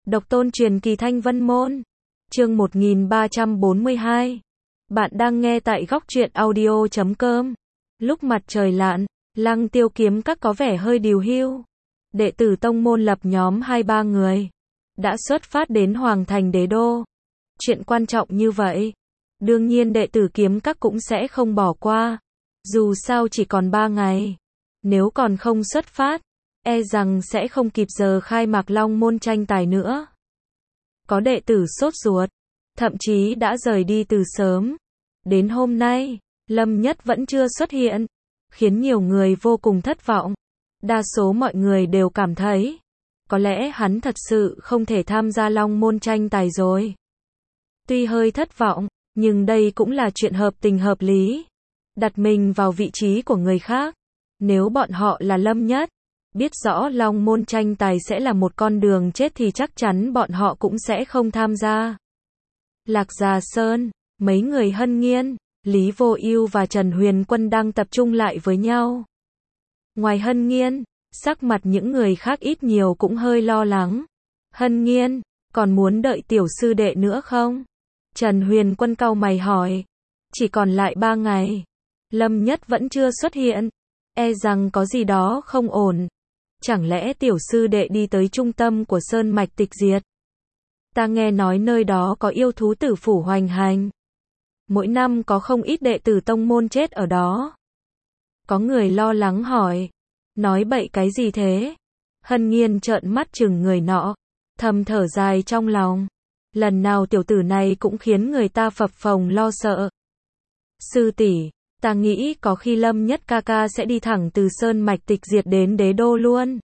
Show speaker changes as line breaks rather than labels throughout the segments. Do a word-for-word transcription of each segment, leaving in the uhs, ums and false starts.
Độc tôn truyền kỳ Thanh Vân Môn. Chương một nghìn ba trăm bốn mươi hai. Bạn đang nghe tại góc truyện audio chấm com. Lúc mặt trời lặn, Lăng Tiêu kiếm các có vẻ hơi điều hưu. Đệ tử tông môn lập nhóm hai ba người, đã xuất phát đến Hoàng Thành Đế Đô. Chuyện quan trọng như vậy, đương nhiên đệ tử kiếm các cũng sẽ không bỏ qua. Dù sao chỉ còn ba ngày, nếu còn không xuất phát, e rằng sẽ không kịp giờ khai mạc Long môn tranh tài nữa. Có đệ tử sốt ruột, thậm chí đã rời đi từ sớm. Đến hôm nay, Lâm Nhất vẫn chưa xuất hiện, khiến nhiều người vô cùng thất vọng. Đa số mọi người đều cảm thấy, có lẽ hắn thật sự không thể tham gia Long môn tranh tài rồi. Tuy hơi thất vọng, nhưng đây cũng là chuyện hợp tình hợp lý. Đặt mình vào vị trí của người khác, nếu bọn họ là Lâm Nhất, biết rõ Long môn tranh tài sẽ là một con đường chết thì chắc chắn bọn họ cũng sẽ không tham gia. Lạc Già Sơn, mấy người Hân Nghiên, Lý Vô Ưu và Trần Huyền Quân đang tập trung lại với nhau. Ngoài Hân Nghiên, sắc mặt những người khác ít nhiều cũng hơi lo lắng. Hân Nghiên, còn muốn đợi tiểu sư đệ nữa không? Trần Huyền Quân cau mày hỏi. Chỉ còn lại ba ngày, Lâm Nhất vẫn chưa xuất hiện, e rằng có gì đó không ổn. Chẳng lẽ tiểu sư đệ đi tới trung tâm của Sơn Mạch Tịch Diệt? Ta nghe nói nơi đó có yêu thú tử phủ hoành hành. Mỗi năm có không ít đệ tử tông môn chết ở đó. Có người lo lắng hỏi. Nói bậy cái gì thế? Hân Nghiên trợn mắt chừng người nọ, thầm thở dài trong lòng. Lần nào tiểu tử này cũng khiến người ta phập phồng lo sợ. Sư tỷ, ta nghĩ có khi Lâm Nhất ca ca sẽ đi thẳng từ Sơn Mạch Tịch Diệt đến Đế Đô luôn.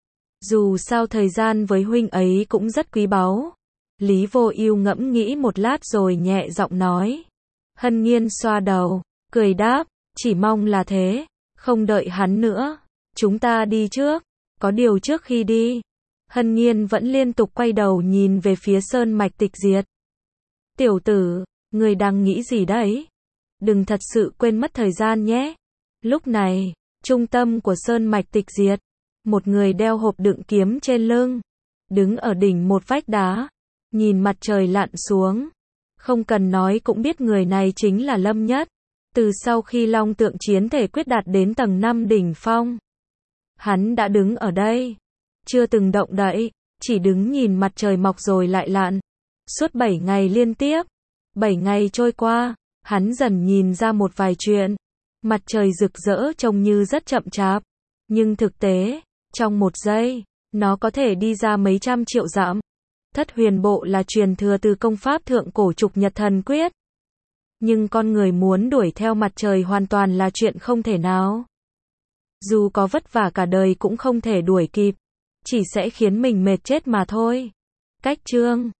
Dù sao thời gian với huynh ấy cũng rất quý báu. Lý Vô Ưu ngẫm nghĩ một lát rồi nhẹ giọng nói. Hân Nghiên xoa đầu, cười đáp, chỉ mong là thế, không đợi hắn nữa, chúng ta đi trước. Có điều trước khi đi, Hân Nghiên vẫn liên tục quay đầu nhìn về phía Sơn Mạch Tịch Diệt. Tiểu tử, người đang nghĩ gì đấy? Đừng thật sự quên mất thời gian nhé. Lúc này, trung tâm của Sơn Mạch Tịch Diệt, một người đeo hộp đựng kiếm trên lưng, đứng ở đỉnh một vách đá, nhìn mặt trời lặn xuống. Không cần nói cũng biết người này chính là Lâm Nhất. Từ sau khi Long Tượng Chiến Thể quyết đạt đến tầng năm đỉnh phong, hắn đã đứng ở đây, chưa từng động đậy, chỉ đứng nhìn mặt trời mọc rồi lại lặn. Suốt bảy ngày liên tiếp, bảy ngày trôi qua, hắn dần nhìn ra một vài chuyện. Mặt trời rực rỡ trông như rất chậm chạp, nhưng thực tế, trong một giây, nó có thể đi ra mấy trăm triệu dặm. Thất huyền bộ là truyền thừa từ công pháp thượng cổ Trục Nhật Thần Quyết. Nhưng con người muốn đuổi theo mặt trời hoàn toàn là chuyện không thể nào. Dù có vất vả cả đời cũng không thể đuổi kịp, chỉ sẽ khiến mình mệt chết mà thôi. Cách chương